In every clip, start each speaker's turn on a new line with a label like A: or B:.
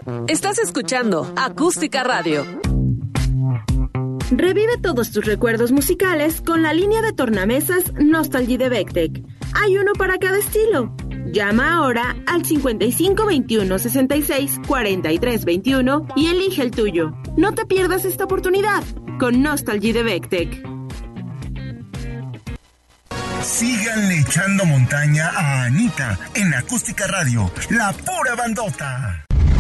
A: Estás escuchando Acústica Radio.
B: Revive todos tus recuerdos musicales con la línea de tornamesas Nostalgie de Vectec. Hay uno para cada estilo. Llama ahora al 55 21 66 43 21 y elige el tuyo. No te pierdas esta oportunidad con Nostalgie de Vectec.
C: Síganle echando montaña a Anita en Acústica Radio, la pura bandota.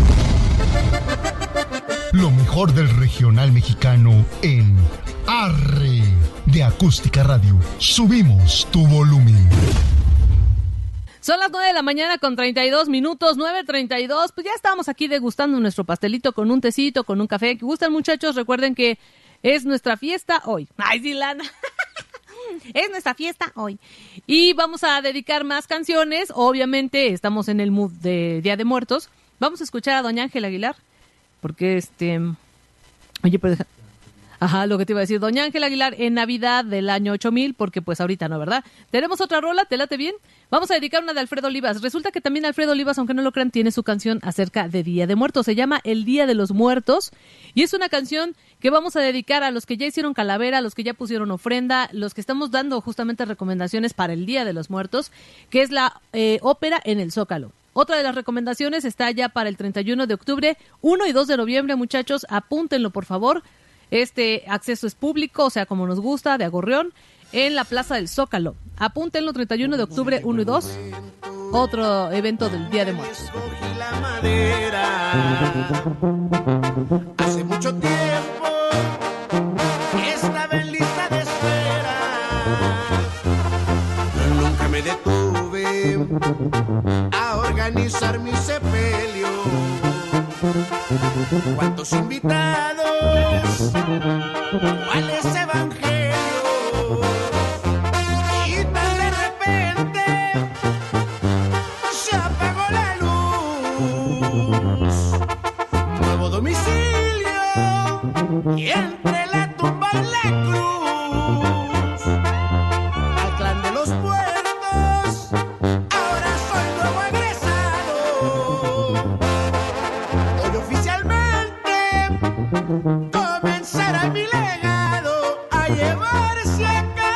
D: Lo mejor del regional mexicano en Arre de Acústica Radio. Subimos tu volumen.
E: Son las 9 de la mañana con 32 minutos, 9:32. Pues ya estábamos aquí degustando nuestro pastelito con un tecito, con un café. ¿Qué gustan, muchachos? Recuerden que es nuestra fiesta hoy. ¡Ay, sí, Lana! Es nuestra fiesta hoy. Y vamos a dedicar más canciones. Obviamente estamos en el mood de Día de Muertos. Vamos a escuchar a doña Ángela Aguilar. Porque Oye, pero ajá, lo que te iba a decir. Doña Ángela Aguilar en Navidad del año 8000. Porque pues ahorita no, ¿verdad? Tenemos otra rola, ¿te late bien? Vamos a dedicar una de Alfredo Olivas. Resulta que también Alfredo Olivas, aunque no lo crean, tiene su canción acerca de Día de Muertos. Se llama El Día de los Muertos. Y es una canción que vamos a dedicar a los que ya hicieron calavera, a los que ya pusieron ofrenda, los que estamos dando justamente recomendaciones para el Día de los Muertos, que es la ópera en el Zócalo. Otra de las recomendaciones está ya para el 31 de octubre, 1 y 2 de noviembre, muchachos. Apúntenlo, por favor. Este acceso es público, o sea, como nos gusta, de a gorrión, en la Plaza del Zócalo. Apúntenlo, 31 de octubre, 1 y 2. Otro evento del Día de Muertos.
F: La madera. Hace mucho tiempo estaba en lista de espera. Nunca me detuve a organizar mi sepelio. ¿Cuántos invitados? ¿Cuáles evangelios? Y tan de repente se apagó la luz. Nuevo domicilio y entre la tumba y la cruz. Al clan de los muertos ahora soy nuevo egresado. Hoy oficialmente comenzará mi legado a llevarse a cabo.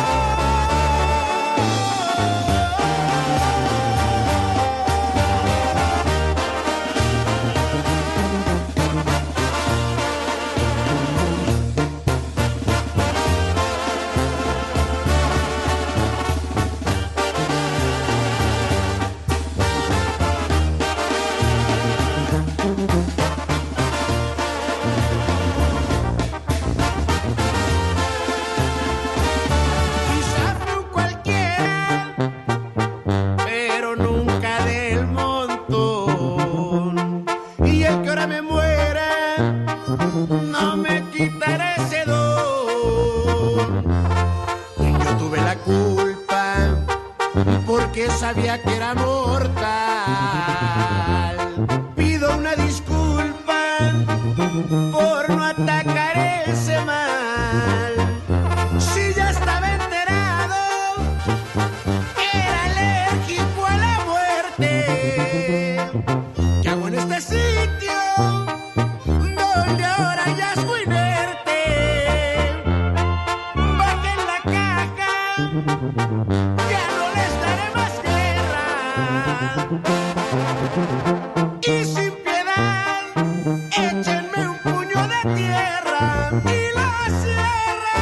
F: No me quitaré ese don. Yo tuve la culpa porque sabía que era mortal. Pido una disculpa por no atacar ese mal. Si ya estaba enterado, era alérgico a la muerte. ¿Qué hago en este sitio? Donde ahora ya es muy inerte. Bajen la caja, ya no les daré más guerra. Y sin piedad, échenme un puño de tierra y la sierra.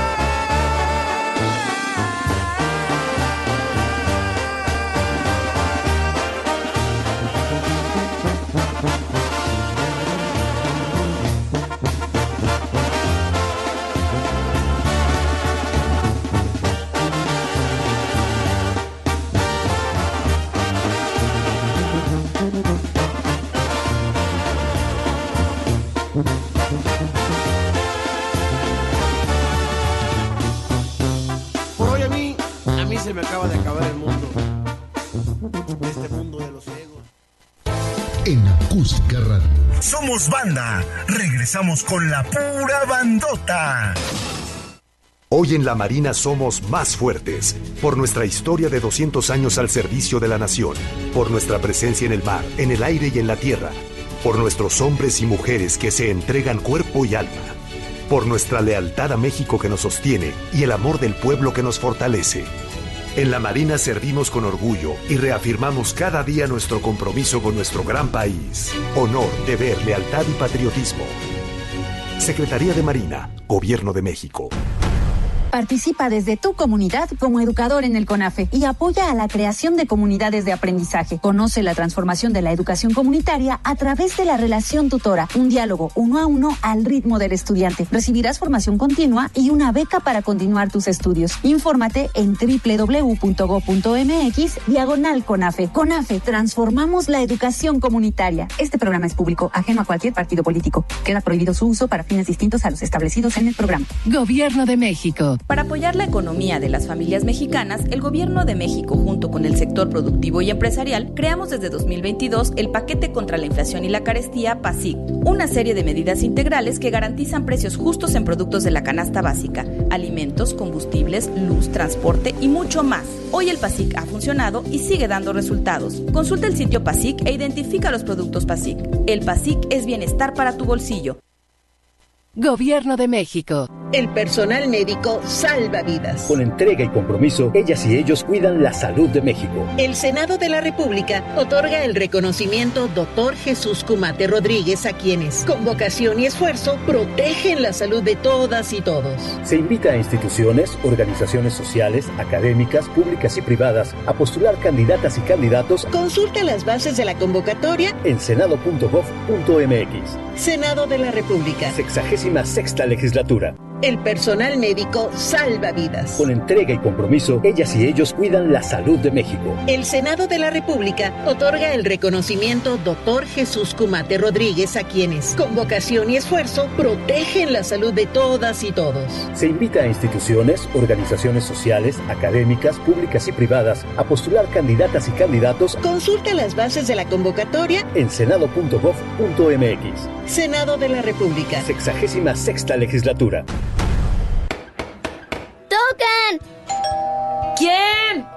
F: Por hoy a mí se me acaba de acabar el mundo. Este mundo de los ciegos.
D: En Acústica Radio.
C: Somos banda. Regresamos con la pura bandota.
G: Hoy en la Marina somos más fuertes, por nuestra historia de 200 años al servicio de la nación, por nuestra presencia en el mar, en el aire y en la tierra, por nuestros hombres y mujeres que se entregan cuerpo y alma, por nuestra lealtad a México que nos sostiene y el amor del pueblo que nos fortalece. En la Marina servimos con orgullo y reafirmamos cada día nuestro compromiso con nuestro gran país. Honor, deber, lealtad y patriotismo. Secretaría de Marina, Gobierno de México.
H: Participa desde tu comunidad como educador en el CONAFE y apoya a la creación de comunidades de aprendizaje. Conoce la transformación de la educación comunitaria a través de la relación tutora, un diálogo 1 a 1 al ritmo del estudiante. Recibirás formación continua y una beca para continuar tus estudios. Infórmate en www.go.mx/CONAFE. CONAFE, transformamos la educación comunitaria. Este programa es público, ajeno a cualquier partido político. Queda prohibido su uso para fines distintos a los establecidos en el programa.
I: Gobierno de México.
J: Para apoyar la economía de las familias mexicanas, el Gobierno de México, junto con el sector productivo y empresarial, creamos desde 2022 el Paquete contra la Inflación y la Carestía PASIC, una serie de medidas integrales que garantizan precios justos en productos de la canasta básica, alimentos, combustibles, luz, transporte y mucho más. Hoy el PASIC ha funcionado y sigue dando resultados. Consulta el sitio PASIC e identifica los productos PASIC. El PASIC es bienestar para tu bolsillo.
I: Gobierno de México.
K: El personal médico salva vidas.
L: Con entrega y compromiso, ellas y ellos cuidan la salud de México.
K: El Senado de la República otorga el reconocimiento Dr. Jesús Cumate Rodríguez a quienes, con vocación y esfuerzo, protegen la salud de todas y todos.
L: Se invita a instituciones, organizaciones sociales, académicas, públicas y privadas a postular candidatas y candidatos.
K: Consulta las bases de la convocatoria
L: en senado.gov.mx.
K: Senado de la República.
L: 66ª legislatura.
K: El personal médico salva vidas.
L: Con entrega y compromiso, ellas y ellos cuidan la salud de México.
K: El Senado de la República otorga el reconocimiento Dr. Jesús Cumate Rodríguez a quienes, con vocación y esfuerzo, protegen la salud de todas y todos.
L: Se invita a instituciones, organizaciones sociales, académicas, públicas y privadas a postular candidatas y candidatos.
K: Consulta las bases de la convocatoria
L: en senado.gov.mx.
K: Senado de la República.
L: 66ª legislatura.
M: ¡Tocan!
E: ¿Quién?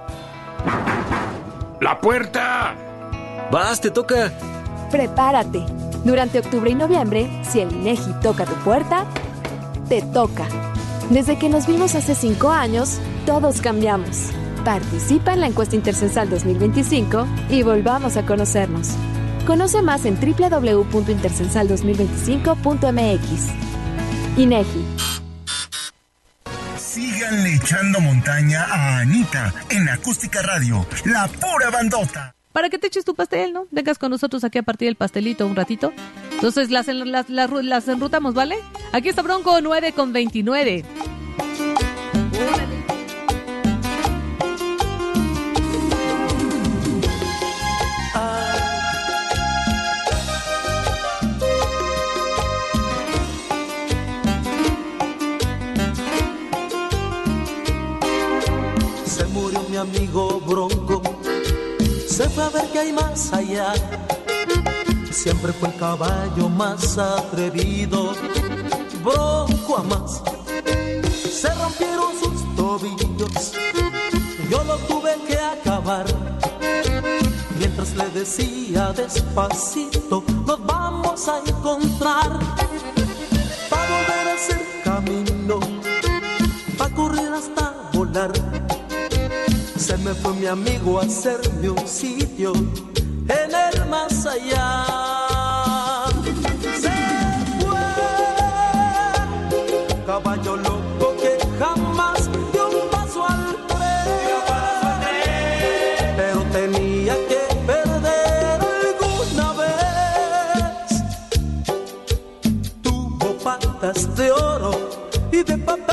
N: ¡La puerta!
O: ¡Vas, te toca!
P: Prepárate. Durante octubre y noviembre, si el INEGI toca tu puerta, te toca. Desde que nos vimos hace 5 años, todos cambiamos. Participa en la encuesta Intercensal 2025 y volvamos a conocernos. Conoce más en www.intercensal2025.mx. INEGI.
C: Síganle echando montaña a Anita en Acústica Radio, la pura bandota.
E: Para que te eches tu pastel, ¿no? Vengas con nosotros aquí a partir del pastelito un ratito. Entonces las enrutamos, ¿vale? Aquí está Bronco 9:29.
F: Se murió mi amigo Bronco, se fue a ver qué hay más allá. Siempre fue el caballo más atrevido, Bronco a más. Se rompieron sus tobillos, yo lo tuve que acabar. Mientras le decía despacito, nos vamos a encontrar. Pa' volver a hacer camino, pa' correr hasta volar. Se me fue mi amigo a hacerme un sitio en el más allá. Se fue, caballo loco que jamás dio un paso al tren. Pero tenía que perder alguna vez. Tuvo patas de oro y de papel.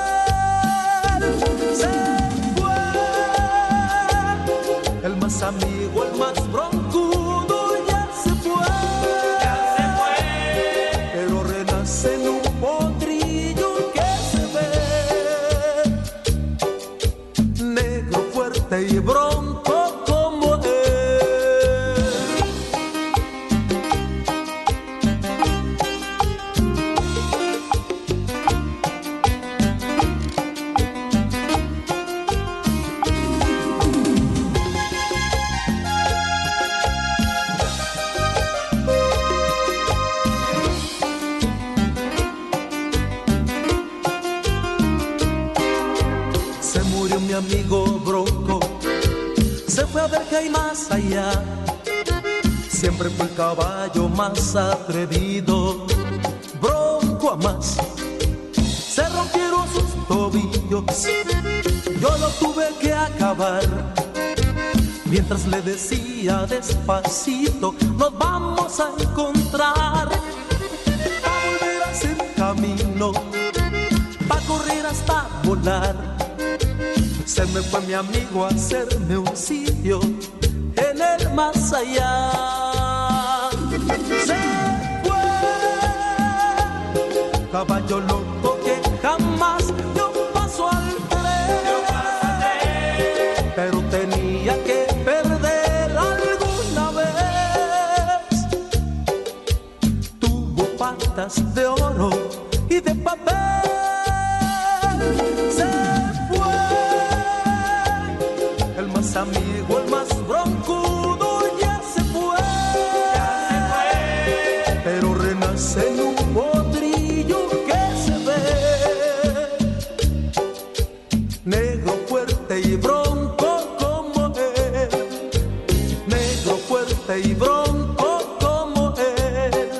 F: El más amigo, el más broncudo ya se fue. Pero renace en un potrillo que se ve negro, fuerte y bronco como él. amigo Bronco se fue a ver qué hay más allá. Siempre fue el caballo más atrevido, Bronco a más. Se rompieron sus tobillos, yo lo tuve que acabar. Mientras le decía despacito, nos vamos a encontrar. Pa' volver a hacer camino, pa' correr hasta volar. Se me fue mi amigo a hacerme un sitio en el más allá. Se fue, caballo loco que jamás dio un paso al tren, pero tenía que perder alguna vez. Tuvo patas de oro y de papel. Se fue el más amigo, el más broncudo, ya se fue, pero renace en un potrillo que se ve, negro fuerte y bronco como él, negro fuerte y bronco como él.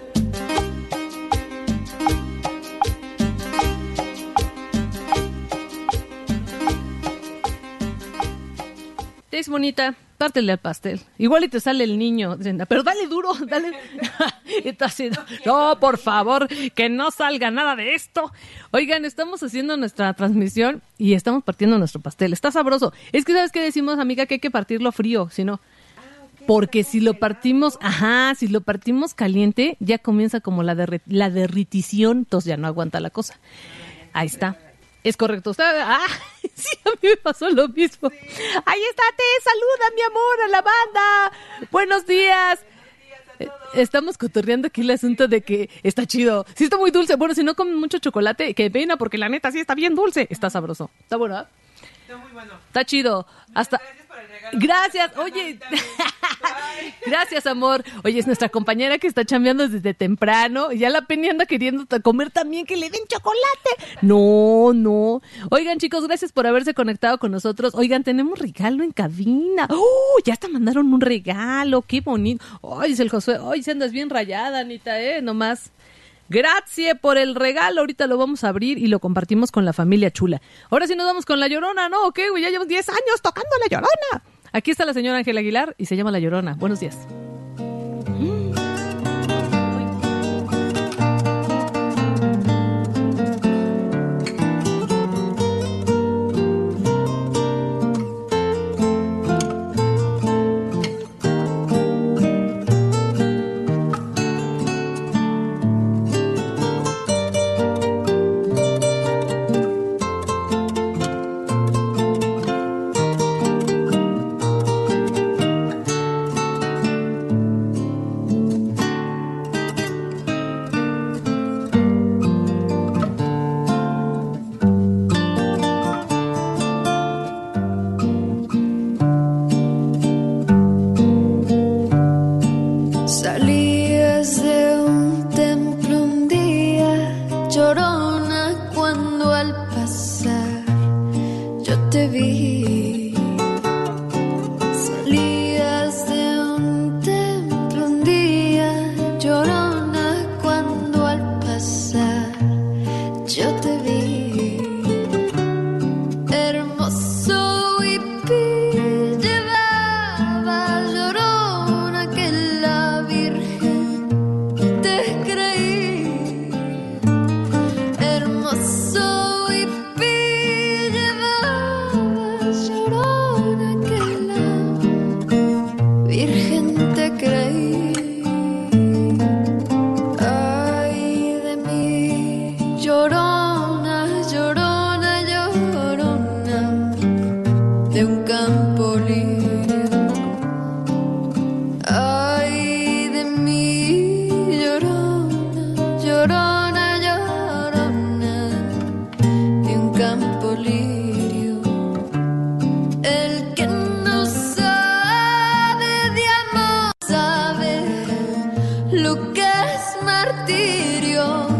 E: Es bonita, pártele al pastel. Igual y te sale el niño, pero dale duro, dale. Entonces, no, por favor, que no salga nada de esto. Oigan, estamos haciendo nuestra transmisión y estamos partiendo nuestro pastel. Está sabroso. Es que, ¿sabes qué decimos, amiga? Que hay que partirlo frío, si no. Porque si lo partimos, si lo partimos caliente, ya comienza como la derritición, entonces ya no aguanta la cosa. Ahí está. Es correcto. Sí, a mí me pasó lo mismo. Ahí está, saluda, mi amor, a la banda. Buenos días. Estamos cotorreando aquí el asunto de que está chido. Sí está muy dulce. Bueno, si no comen mucho chocolate, qué pena, porque la neta sí está bien dulce. Está sabroso. Está bueno, ¿eh?
M: Está muy bueno.
E: Está chido. Hasta... Gracias, oye. Gracias, amor. Oye, es nuestra compañera que está chambeando desde temprano y ya la Penny anda queriendo comer también, que le den chocolate. No. Oigan, chicos, gracias por haberse conectado con nosotros. Oigan, tenemos regalo en cabina. Ya hasta mandaron un regalo, qué bonito. Ay, dice el Josué, ay, si andas bien rayada, Anita, nomás. Gracias por el regalo, ahorita lo vamos a abrir y lo compartimos con la familia chula. Ahora sí nos vamos con La Llorona, ¿no? ¿Qué, güey? Ya llevamos 10 años tocando La Llorona. Aquí está la señora Ángela Aguilar y se llama La Llorona. Buenos días.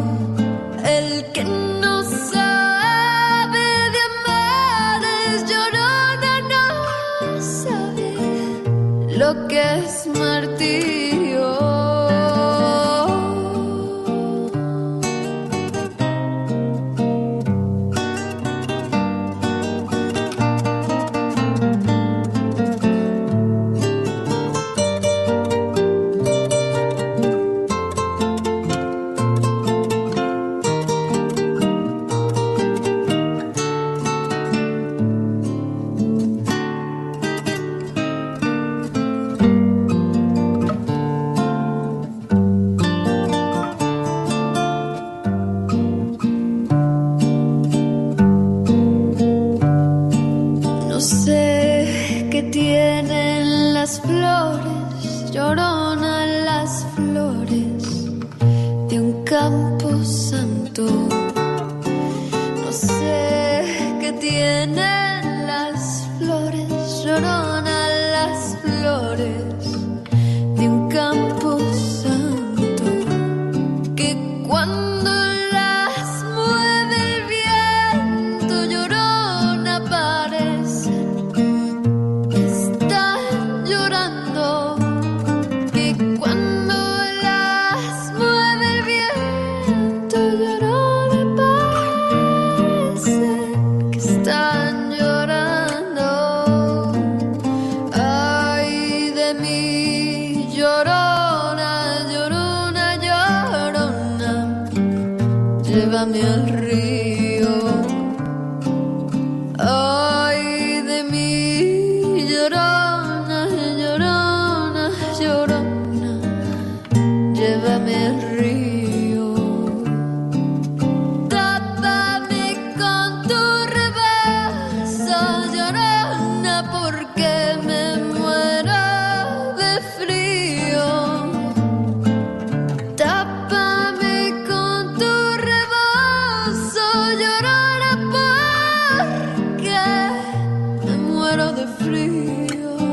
N: El que no sabe de amar es llorar.
M: lo que es martirio.
N: Llévame al río, ay de mí, llorona, llorona, llorona, llévame al río. Tápame con tu rebazo, llorona, porque me muero de frío. Tápame con tu rebozo, llorona, porque me muero de frío.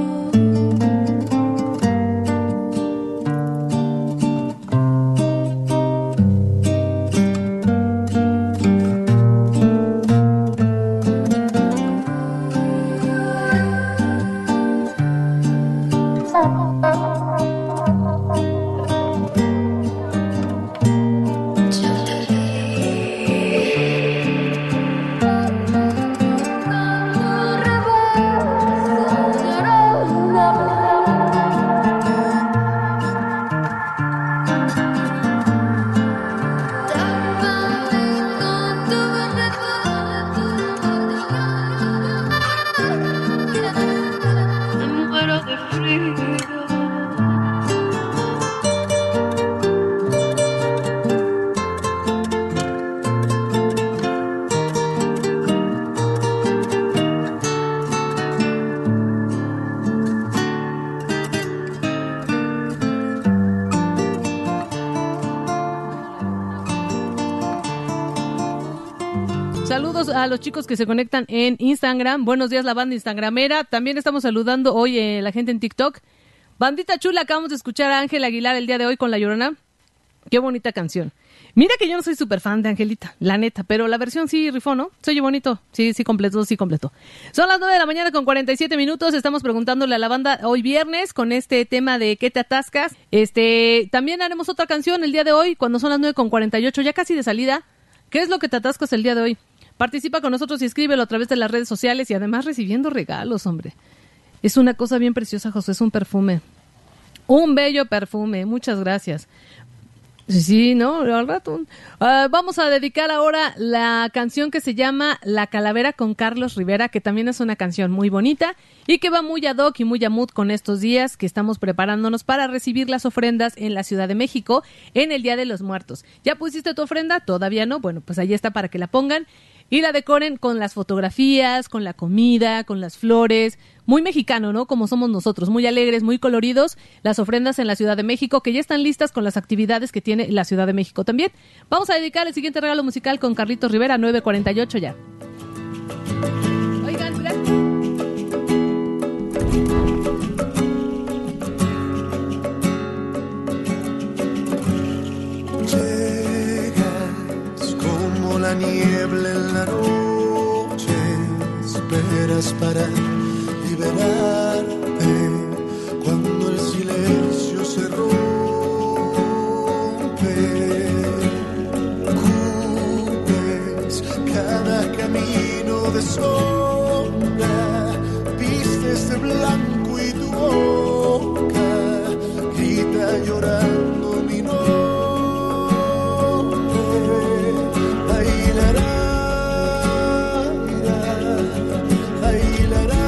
N: Me muero de frío.
E: Saludos a los chicos que se conectan en Instagram. Buenos días, la banda instagramera. También estamos saludando hoy la gente en TikTok. Bandita chula, acabamos de escuchar a Ángel Aguilar el día de hoy con La Llorona. Qué bonita canción. Mira que yo no soy súper fan de Angelita, la neta, pero la versión sí rifó, ¿no? Se oye bonito. Sí completo, sí completo. Son las 9 de la mañana con 47 minutos. Estamos preguntándole a la banda hoy viernes con este tema de ¿qué te atascas? También haremos otra canción el día de hoy cuando son las 9 con 48, ya casi de salida. ¿Qué es lo que te atascas el día de hoy? Participa con nosotros y escríbelo a través de las redes sociales y además recibiendo regalos, hombre. Es una cosa bien preciosa, José, es un perfume. Un bello perfume, muchas gracias. Sí, ¿no? Al rato. Vamos a dedicar ahora la canción que se llama La Calavera con Carlos Rivera, que también es una canción muy bonita y que va muy ad hoc y muy a mood con estos días que estamos preparándonos para recibir las ofrendas en la Ciudad de México en el Día de los Muertos. ¿Ya pusiste tu ofrenda? ¿Todavía no? Bueno, pues ahí está para que la pongan y la decoren con las fotografías, con la comida, con las flores. Muy mexicano, ¿no? Como somos nosotros, muy alegres, muy coloridos. Las ofrendas en la Ciudad de México, que ya están listas con las actividades que tiene la Ciudad de México también. Vamos a dedicar el siguiente regalo musical con Carlitos Rivera, 9:48 ya. Oigan, gracias.
Q: Llegas como la niebla en la noche, esperas para liberarte cuando llorando mi nombre. Ay, la, la, ay, la, la,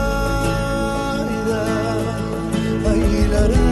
Q: ay, la, la.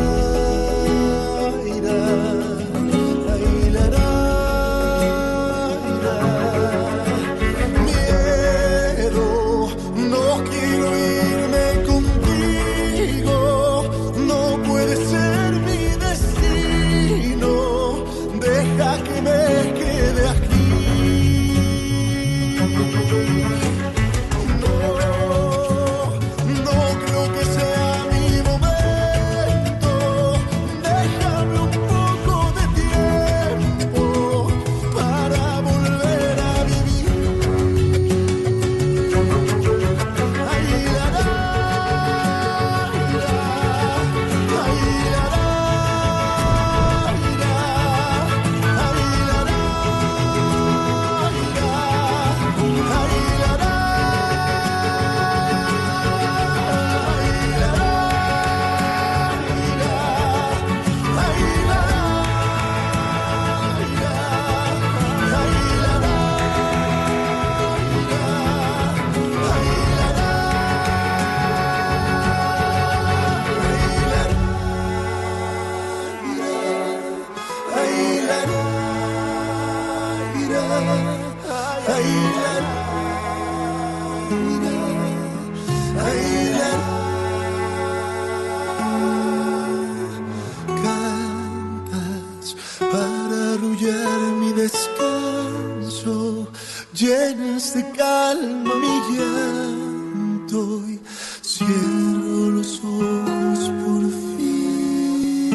Q: Cantas para arrullar mi descanso, llenas de calma mi llanto y cierro los ojos por fin.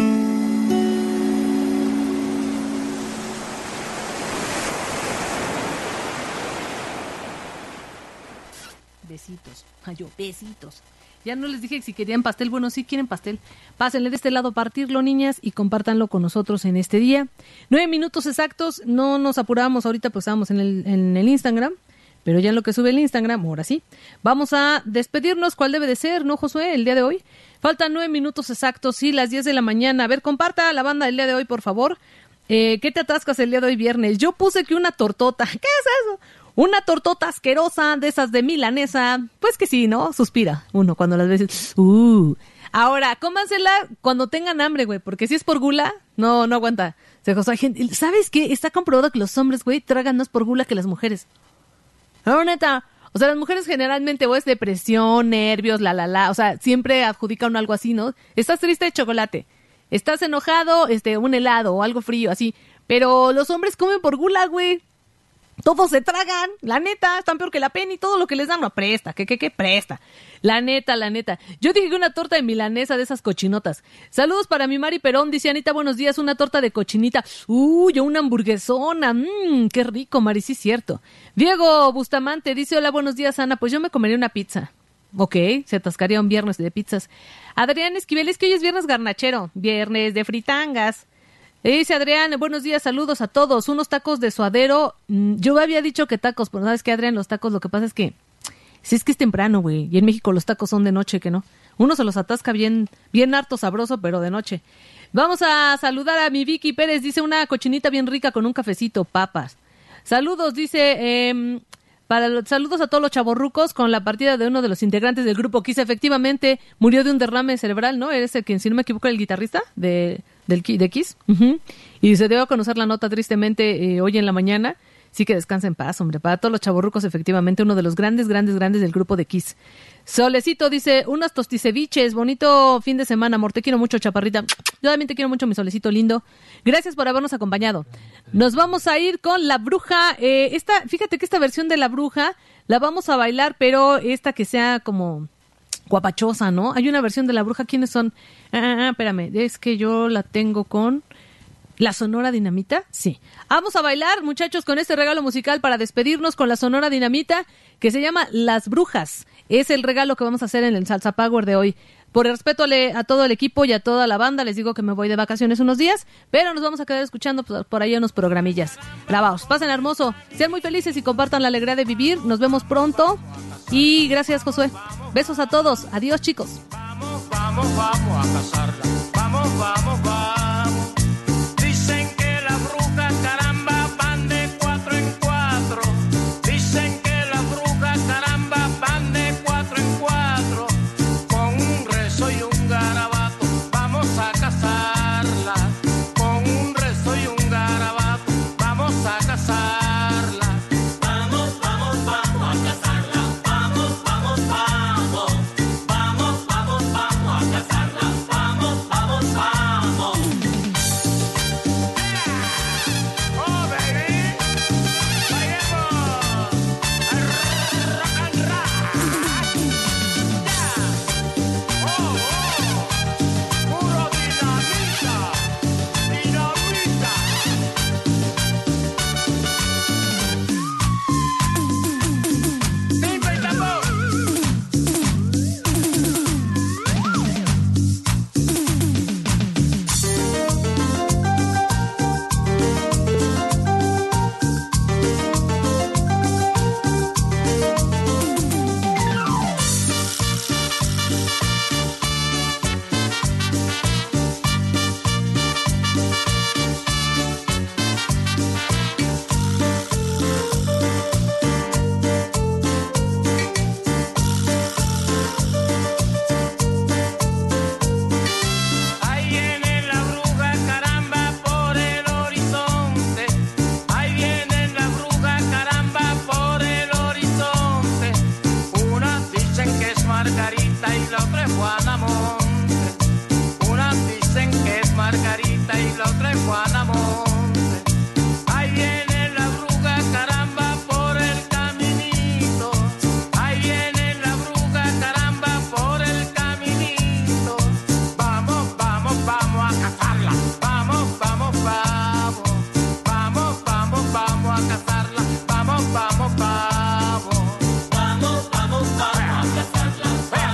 E: Besitos, ay, yo, besitos. Ya no les dije si querían pastel. Bueno, sí quieren pastel. Pásenle de este lado a partirlo, niñas, y compártanlo con nosotros en este día. 9 minutos exactos. No nos apuramos ahorita, pues estábamos en el Instagram. Pero ya en lo que sube el Instagram, ahora sí. Vamos a despedirnos. ¿Cuál debe de ser, no, Josué, el día de hoy? Faltan 9 minutos exactos, sí, las 10 de la mañana. A ver, comparta la banda el día de hoy, por favor. ¿Qué te atascas el día de hoy, viernes? Yo puse que una tortota. ¿Qué es eso? Una tortota asquerosa, de esas de milanesa. Pues que sí, ¿no? Suspira uno cuando las ves. Ahora, cómansela cuando tengan hambre, güey, porque si es por gula, no aguanta. O sea, gente, ¿sabes qué? Está comprobado que los hombres, güey, tragan más por gula que las mujeres. No, neta. O sea, las mujeres generalmente, güey, es depresión, nervios, o sea, siempre adjudican algo así, ¿no? Estás triste, chocolate. Estás enojado, un helado o algo frío, así. Pero los hombres comen por gula, güey. Todos se tragan, la neta, están peor que la Penny, todo lo que les dan no presta, ¿qué presta? La neta. Yo dije que una torta de milanesa de esas cochinotas. Saludos para mi Mari Perón, dice Anita, buenos días, una torta de cochinita. Yo una hamburguesona, qué rico, Mari, sí es cierto. Diego Bustamante dice, hola, buenos días, Ana, pues yo me comería una pizza. Ok, se atascaría un viernes de pizzas. Adrián Esquivel, es que hoy es viernes garnachero, viernes de fritangas. Dice Adrián, buenos días, saludos a todos. Unos tacos de suadero. Yo había dicho que tacos, pero ¿sabes qué, Adrián? Los tacos, lo que pasa es que si es que es temprano, güey. Y en México los tacos son de noche, que no. Uno se los atasca bien harto sabroso, pero de noche. Vamos a saludar a mi Vicky Pérez. Dice, una cochinita bien rica con un cafecito, papas. Saludos, dice... saludos a todos los chavorrucos con la partida de uno de los integrantes del grupo Kiss. Efectivamente, murió de un derrame cerebral, ¿no? Eres el que, si no me equivoco, el guitarrista de Kiss. Uh-huh. Y se dio a conocer la nota tristemente hoy en la mañana. Sí, que descansa en paz, hombre. Para todos los chavorrucos, efectivamente, uno de los grandes del grupo de Kiss. Solecito dice, unos tosticeviches, bonito fin de semana, amor, te quiero mucho, chaparrita. Yo también te quiero mucho, mi Solecito lindo. Gracias por habernos acompañado. Nos vamos a ir con La Bruja. Fíjate que esta versión de La Bruja la vamos a bailar, pero esta que sea como guapachosa, ¿no? Hay una versión de La Bruja, ¿quiénes son? Espérame, es que yo la tengo con... ¿La Sonora Dinamita? Sí. Vamos a bailar, muchachos, con este regalo musical para despedirnos con la Sonora Dinamita, que se llama Las Brujas. Es el regalo que vamos a hacer en el Salsa Power de hoy. Por respeto a todo el equipo y a toda la banda, les digo que me voy de vacaciones unos días, pero nos vamos a quedar escuchando por ahí unos programillas. Grabaos, pasen hermoso, sean muy felices y compartan la alegría de vivir. Nos vemos pronto y gracias, Josué. Besos a todos. Adiós, chicos.
R: Vamos a casarla. Vamos. Margarita y la otra es Juana Monte. Ahí viene la bruja, caramba, por el caminito. Ahí viene la bruja, caramba, por el caminito. Vamos, vamos, vamos a cazarla. Vamos, vamos, vamos. Vamos, vamos, vamos a cazarla. Vamos, vamos, vamos. Vamos, vamos, vamos a cazarla.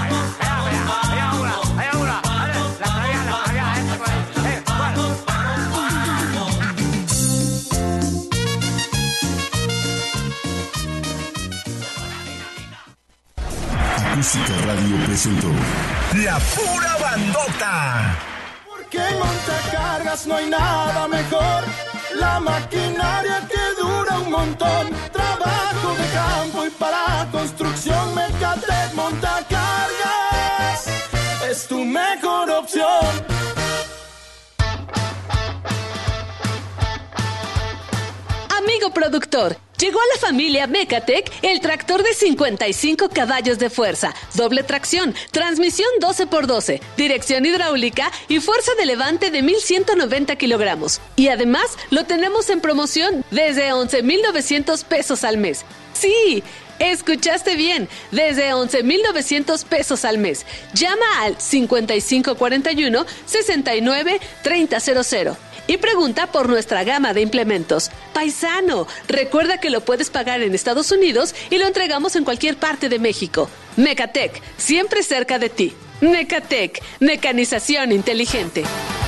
C: Acústica Radio presentó La Pura Bandota.
Q: Porque en montacargas no hay nada mejor. La maquinaria que dura un montón. Trabajo de campo y para construcción. Mecatec Montacargas es tu mejor opción.
A: Amigo productor, llegó a la familia Mecatec el tractor de 55 caballos de fuerza, doble tracción, transmisión 12x12, dirección hidráulica y fuerza de levante de 1,190 kilogramos. Y además lo tenemos en promoción desde 11,900 pesos al mes. ¡Sí! Escuchaste bien, desde 11,900 pesos al mes. Llama al 5541 69 3000 y pregunta por nuestra gama de implementos. Paisano, recuerda que lo puedes pagar en Estados Unidos y lo entregamos en cualquier parte de México. Mecatec, siempre cerca de ti. Mecatec, mecanización inteligente.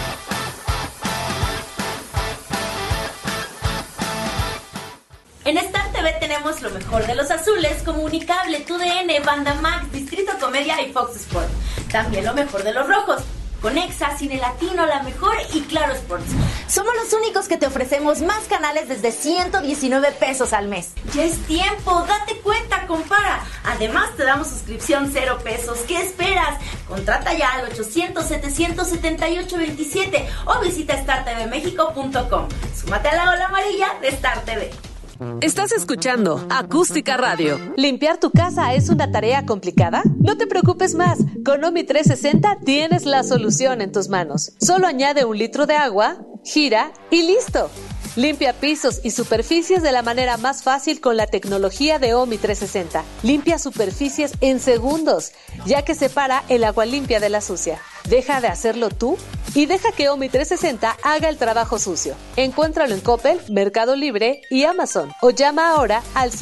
S: En Star TV tenemos lo mejor de los azules, Comunicable, TUDN, Banda Max, Distrito Comedia y Fox Sports. También lo mejor de los rojos, Conexa, Cine Latino, La Mejor y Claro Sports.
T: Somos los únicos que te ofrecemos más canales desde 119 pesos al mes.
S: Ya es tiempo, date cuenta, compara. Además te damos suscripción 0 pesos. ¿Qué esperas? Contrata ya al 800-778-27 o visita startvmexico.com. Súmate a la ola amarilla de Star TV.
A: Estás escuchando Acústica Radio.
P: ¿Limpiar tu casa es una tarea complicada? No te preocupes más. Con Omi 360 tienes la solución en tus manos. Solo añade 1 litro de agua, gira y listo. Limpia pisos y superficies de la manera más fácil con la tecnología de Omi 360. Limpia superficies en segundos, ya que separa el agua limpia de la sucia. Deja de hacerlo tú y deja que Omi 360 haga el trabajo sucio. Encuéntralo en Coppel, Mercado Libre y Amazon. O llama ahora al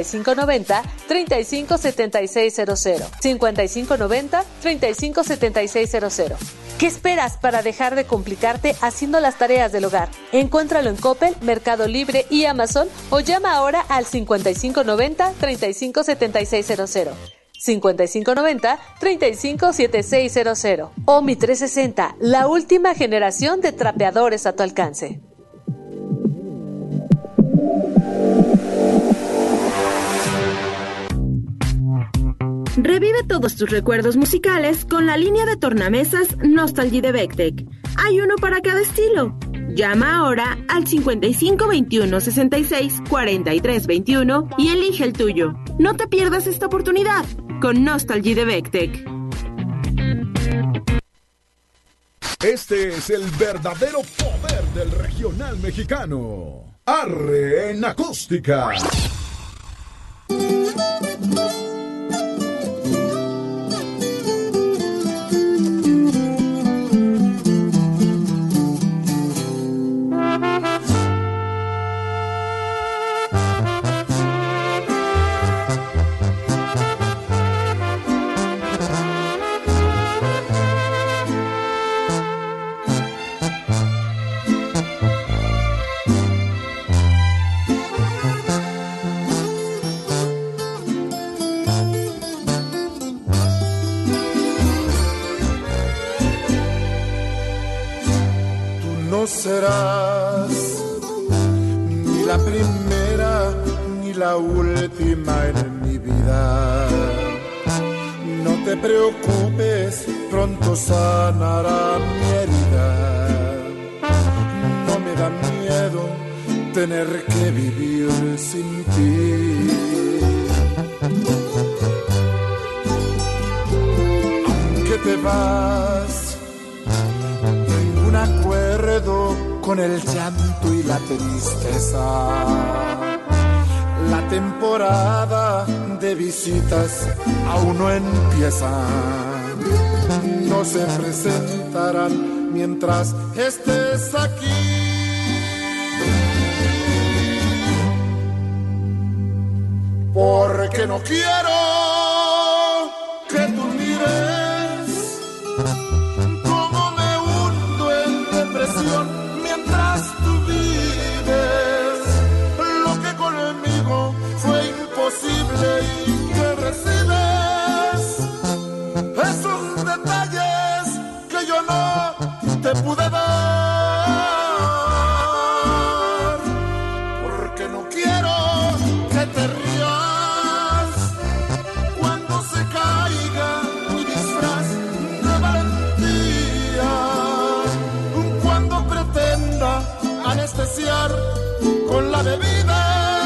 P: 5590-357600. 5590-357600. ¿Qué esperas para dejar de complicarte haciendo las tareas del hogar? Encuéntralo en Coppel, Mercado Libre y Amazon o llama ahora al 5590-357600. 5590-357600. Omi 360, la última generación de trapeadores a tu alcance.
B: Revive todos tus recuerdos musicales con la línea de tornamesas Nostalgia de Vectec. Hay uno para cada estilo. Llama ahora al 5521 66 43 21 y elige el tuyo. No te pierdas esta oportunidad con Nostalgia de Vectec.
U: Este es el verdadero poder del regional mexicano. Arre en acústica.
Q: No serás ni la primera ni la última en mi vida. No te preocupes, pronto sanará mi herida. No me da miedo tener que vivir sin ti. Aunque te vas, un acuerdo con el llanto y la tristeza. La temporada de visitas aún no empieza. No se presentarán mientras estés aquí. Porque no quiero que tú mires cómo me hundo en depresión mientras tú vives lo que conmigo fue imposible y que recibes esos detalles que yo no te pude dar. Porque no quiero que te rías cuando se caiga mi disfraz de valentía, cuando pretenda anestesiar con la bebida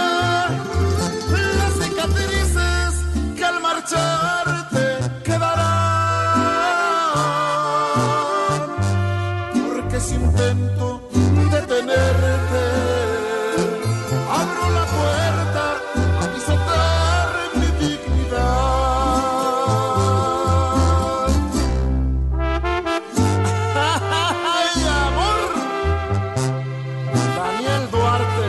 Q: las cicatrices que al marcharte quedarán. Porque si intento detenerte, abro la puerta a pisotear mi dignidad. ¡Ay, amor! Daniel Duarte.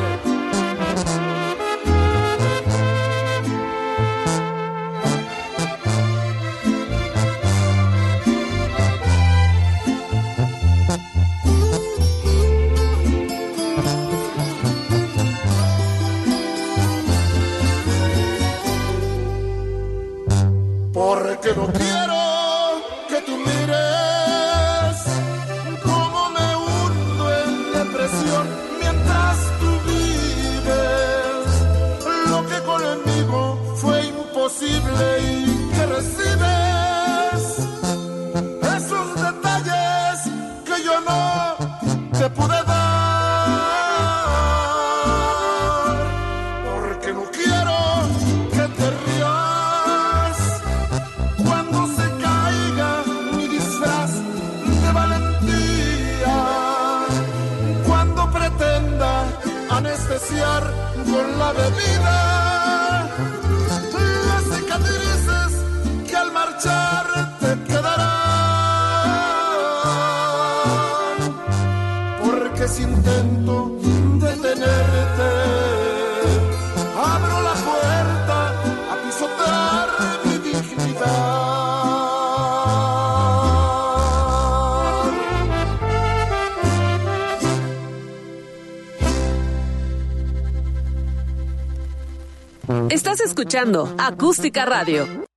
Q: Porque no quiero que tú mires cómo me hundo en depresión mientras tú vives lo que conmigo fue imposible y que recibes esos detalles que yo no te pude dar. Porque no quiero que te rías cuando se caiga mi disfraz de valentía, cuando pretenda anestesiar con la bebida las cicatrices que al marchar te quedarán. Porque si intento detenerte, abro la puerta a pisotear mi dignidad.
A: Estás escuchando Acústica Radio.